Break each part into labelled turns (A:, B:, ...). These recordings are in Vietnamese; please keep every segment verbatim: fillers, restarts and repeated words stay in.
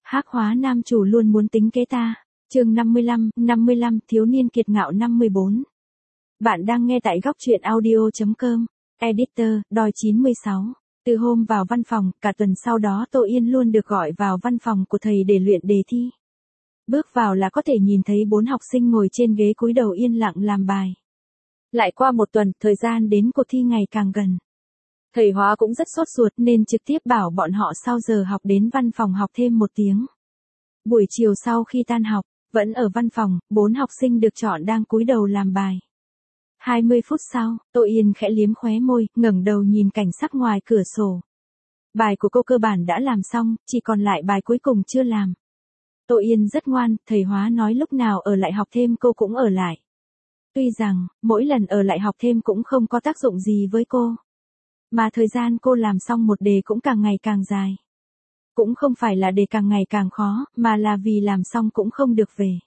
A: Hắc hóa nam chủ luôn muốn tính kế ta. Chương năm mươi lăm, năm mươi lăm thiếu niên kiệt ngạo năm mươi bốn. Bạn đang nghe tại góc truyện audio chấm com. Editor, đòi chín mươi sáu. Từ hôm vào văn phòng, cả tuần sau đó Tô Yên luôn được gọi vào văn phòng của thầy để luyện đề thi. Bước vào là có thể nhìn thấy bốn học sinh ngồi trên ghế cúi đầu yên lặng làm bài. Lại qua một tuần, thời gian đến cuộc thi ngày càng gần. Thầy hóa cũng rất sốt ruột nên trực tiếp bảo bọn họ sau giờ học đến văn phòng học thêm một tiếng. Buổi chiều sau khi tan học, vẫn ở văn phòng, bốn học sinh được chọn đang cúi đầu làm bài. hai mươi phút sau, Tô Yên khẽ liếm khóe môi, ngẩng đầu nhìn cảnh sắc ngoài cửa sổ. Bài của cô cơ bản đã làm xong, chỉ còn lại bài cuối cùng chưa làm. Tô Yên rất ngoan, thầy hóa nói lúc nào ở lại học thêm cô cũng ở lại. Tuy rằng, mỗi lần ở lại học thêm cũng không có tác dụng gì với cô. Mà thời gian cô làm xong một đề cũng càng ngày càng dài. Cũng không phải là đề càng ngày càng khó, mà là vì làm xong cũng không được về.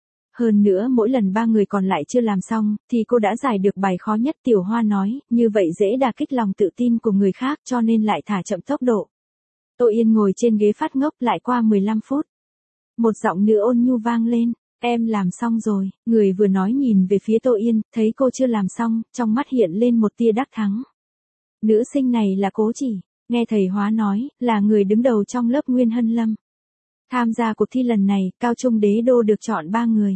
A: Hơn nữa mỗi lần ba người còn lại chưa làm xong, thì cô đã giải được bài khó nhất. Tiểu Hoa nói, như vậy dễ đả kích lòng tự tin của người khác cho nên lại thả chậm tốc độ. Tô Yên ngồi trên ghế phát ngốc. Lại qua mười lăm phút. Một giọng nữ ôn nhu vang lên, em làm xong rồi. Người vừa nói nhìn về phía Tô Yên, thấy cô chưa làm xong, trong mắt hiện lên một tia đắc thắng. Nữ sinh này là Cố Chỉ, nghe thầy hóa nói, là người đứng đầu trong lớp Nguyên Hân Lâm. Tham gia cuộc thi lần này, Cao Trung Đế Đô được chọn ba người.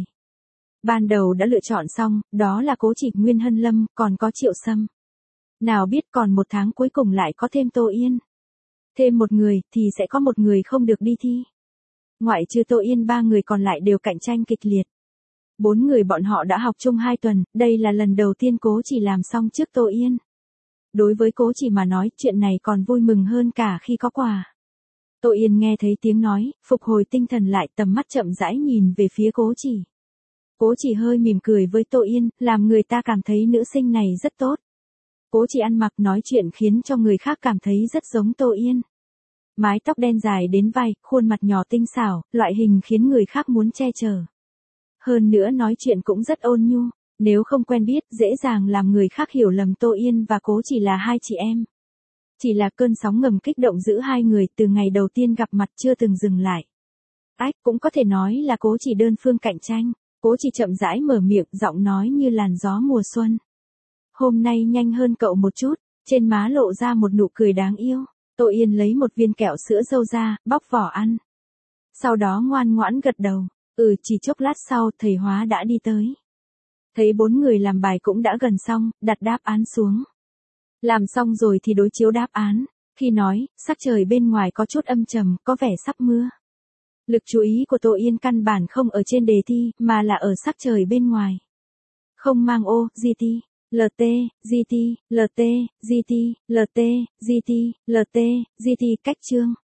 A: Ban đầu đã lựa chọn xong, đó là Cố Chỉ, Nguyên Hân Lâm, còn có Triệu Sâm. Nào biết còn một tháng cuối cùng lại có thêm Tô Yên. Thêm một người, thì sẽ có một người không được đi thi. Ngoại trừ Tô Yên, ba người còn lại đều cạnh tranh kịch liệt. Bốn người bọn họ đã học chung hai tuần, đây là lần đầu tiên Cố Chỉ làm xong trước Tô Yên. Đối với Cố Chỉ mà nói, chuyện này còn vui mừng hơn cả khi có quà. Tô Yên nghe thấy tiếng nói, phục hồi tinh thần lại, tầm mắt chậm rãi nhìn về phía Cố Chỉ. Cố Chỉ hơi mỉm cười với Tô Yên, làm người ta cảm thấy nữ sinh này rất tốt. Cố Chỉ ăn mặc nói chuyện khiến cho người khác cảm thấy rất giống Tô Yên. Mái tóc đen dài đến vai, khuôn mặt nhỏ tinh xảo, loại hình khiến người khác muốn che chở. Hơn nữa nói chuyện cũng rất ôn nhu, nếu không quen biết, dễ dàng làm người khác hiểu lầm Tô Yên và Cố Chỉ là hai chị em. Chỉ là cơn sóng ngầm kích động giữa hai người từ ngày đầu tiên gặp mặt chưa từng dừng lại. Ách, cũng có thể nói là Cố Chỉ đơn phương cạnh tranh. Cố Chỉ chậm rãi mở miệng, giọng nói như làn gió mùa xuân. Hôm nay nhanh hơn cậu một chút, trên má lộ ra một nụ cười đáng yêu. Tô Yên lấy một viên kẹo sữa dâu ra, bóc vỏ ăn. Sau đó ngoan ngoãn gật đầu. Ừ, chỉ chốc lát sau, thầy hóa đã đi tới. Thấy bốn người làm bài cũng đã gần xong, đặt đáp án xuống. Làm xong rồi thì đối chiếu đáp án. Khi nói, sắc trời bên ngoài có chút âm trầm, có vẻ sắp mưa. Lực chú ý của Tô Yên căn bản không ở trên đề thi, mà là ở sắc trời bên ngoài. Không mang ô, giê tê, lờ tê, giê tê, lờ tê, giê tê, lờ tê, giê tê, lờ tê, giê tê, cách chương.